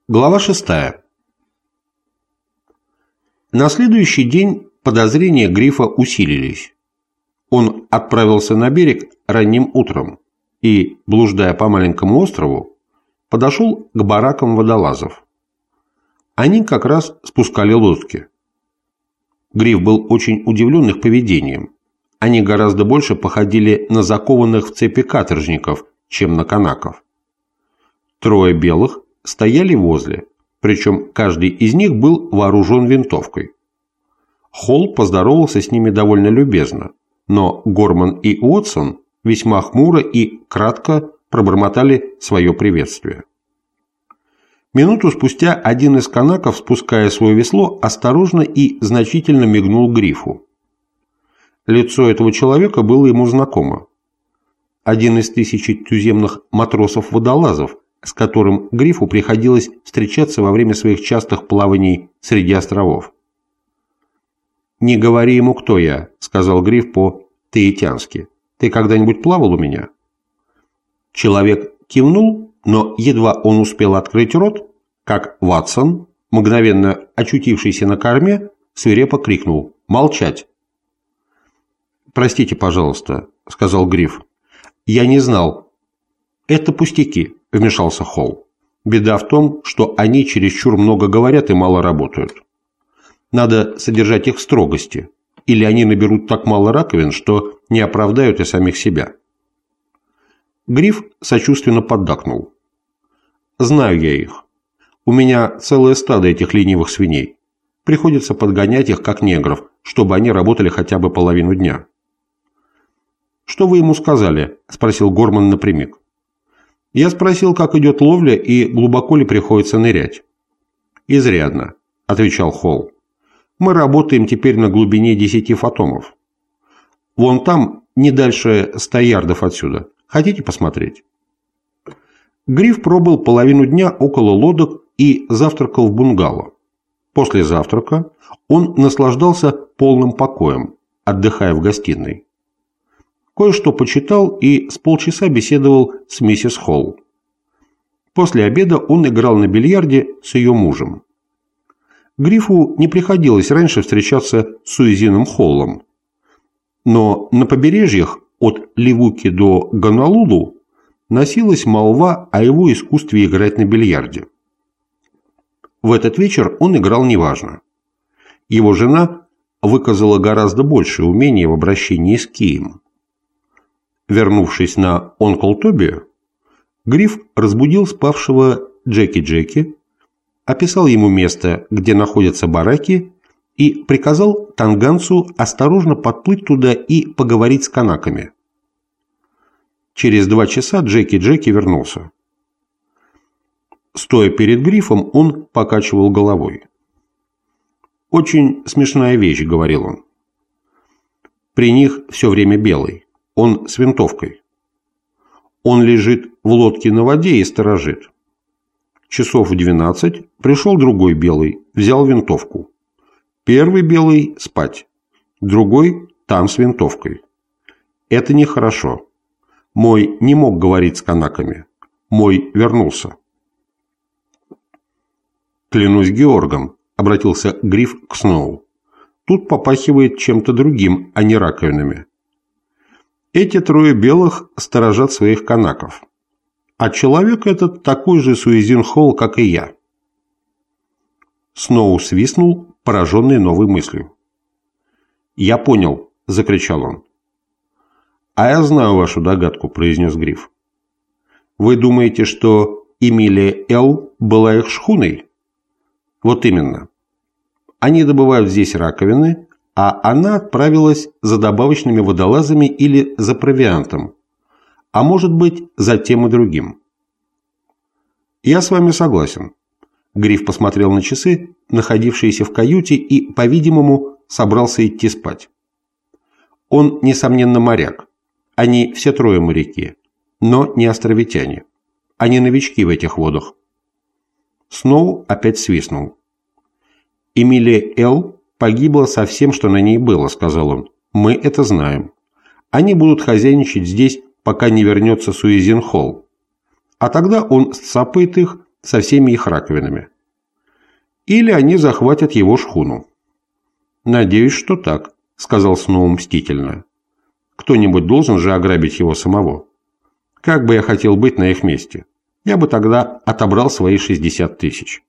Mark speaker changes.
Speaker 1: Глава 6. На следующий день подозрения Грифа усилились. Он отправился на берег ранним утром и, блуждая по маленькому острову, подошел к баракам водолазов. Они как раз спускали лодки. Гриф был очень удивлен их поведением. Они гораздо больше походили на закованных в цепи каторжников, чем на канаков. Трое белых стояли возле, причем каждый из них был вооружен винтовкой. Холл поздоровался с ними довольно любезно, но Горман и Уотсон весьма хмуро и кратко пробормотали свое приветствие. Минуту спустя один из канаков, спуская свое весло, осторожно и значительно мигнул Грифу. Лицо этого человека было ему знакомо. Один из 1000 туземных матросов-водолазов, с которым Грифу приходилось встречаться во время своих частых плаваний среди островов. «Не говори ему, кто я», — сказал Гриф по-таитянски. «Ты когда-нибудь плавал у меня?» Человек кивнул, но едва он успел открыть рот, как Ватсон, мгновенно очутившийся на корме, свирепо крикнул: «Молчать!» «Простите, пожалуйста», — сказал Гриф. «Я не знал». «Это пустяки», — вмешался Холл. «Беда в том, что они чересчур много говорят и мало работают. Надо содержать их в строгости, или они наберут так мало раковин, что не оправдают и самих себя». Гриф сочувственно поддакнул. «Знаю я их. У меня целое стадо этих ленивых свиней. Приходится подгонять их, как негров, чтобы они работали хотя бы половину дня». «Что вы ему сказали?» – спросил Горман напрямик. «Я спросил, как идет ловля и глубоко ли приходится нырять». «Изрядно», – отвечал Холл. «Мы работаем теперь на глубине 10 фотомов. Вон там, не дальше 100 ярдов отсюда. Хотите посмотреть?» Гриф пробыл половину дня около лодок и завтракал в бунгало. После завтрака он наслаждался полным покоем, отдыхая в гостиной. Кое-что почитал и с полчаса беседовал с миссис Холл. После обеда он играл на бильярде с ее мужем. Грифу не приходилось раньше встречаться с Суизином Холлом. Но на побережьях от Ливуки до Гонолулу носилась молва о его искусстве играть на бильярде. В этот вечер он играл неважно. Его жена выказала гораздо большее умение в обращении с кием. Вернувшись на Онкл Тоби, Гриф разбудил спавшего Джеки, описал ему место, где находятся бараки, и приказал танганцу осторожно подплыть туда и поговорить с канаками. Через 2 часа Джеки вернулся. Стоя перед Грифом, он покачивал головой. «Очень смешная вещь», — говорил он. «При них все время белый. Он с винтовкой. Он лежит в лодке на воде и сторожит. Часов в 12 пришел другой белый, взял винтовку. Первый белый – спать, другой – там с винтовкой. Это нехорошо. Мой не мог говорить с канаками. Мой вернулся». «Клянусь Георгом», – обратился Гриф к Сноу. «Тут попахивает чем-то другим, а не раковинами. Эти 3 белых сторожат своих канаков. А человек этот такой же Суизин Холл, как и я». Сноу свистнул, пораженный новой мыслью. «Я понял», – закричал он. «А я знаю вашу догадку», – произнес Гриф. «Вы думаете, что Эмилия Л. была их шхуной?» «Вот именно. Они добывают здесь раковины, а она отправилась за добавочными водолазами или за провиантом, а может быть, за тем и другим». «Я с вами согласен». Гриф посмотрел на часы, находившиеся в каюте, и, по-видимому, собрался идти спать. Он, несомненно, моряк. Они все 3 моряки, но не островитяне. Они новички в этих водах. Сноу опять свистнул. «Эмилия Л. погибла со всем, что на ней было», — сказал он. «Мы это знаем. Они будут хозяйничать здесь, пока не вернется Суизин Холл. А тогда он сцапает их, со всеми их раковинами. Или они захватят его шхуну. «Надеюсь, что так», — сказал Сноу мстительно. «Кто-нибудь должен же ограбить его самого. Как бы я хотел быть на их месте. Я бы тогда отобрал свои 60 тысяч».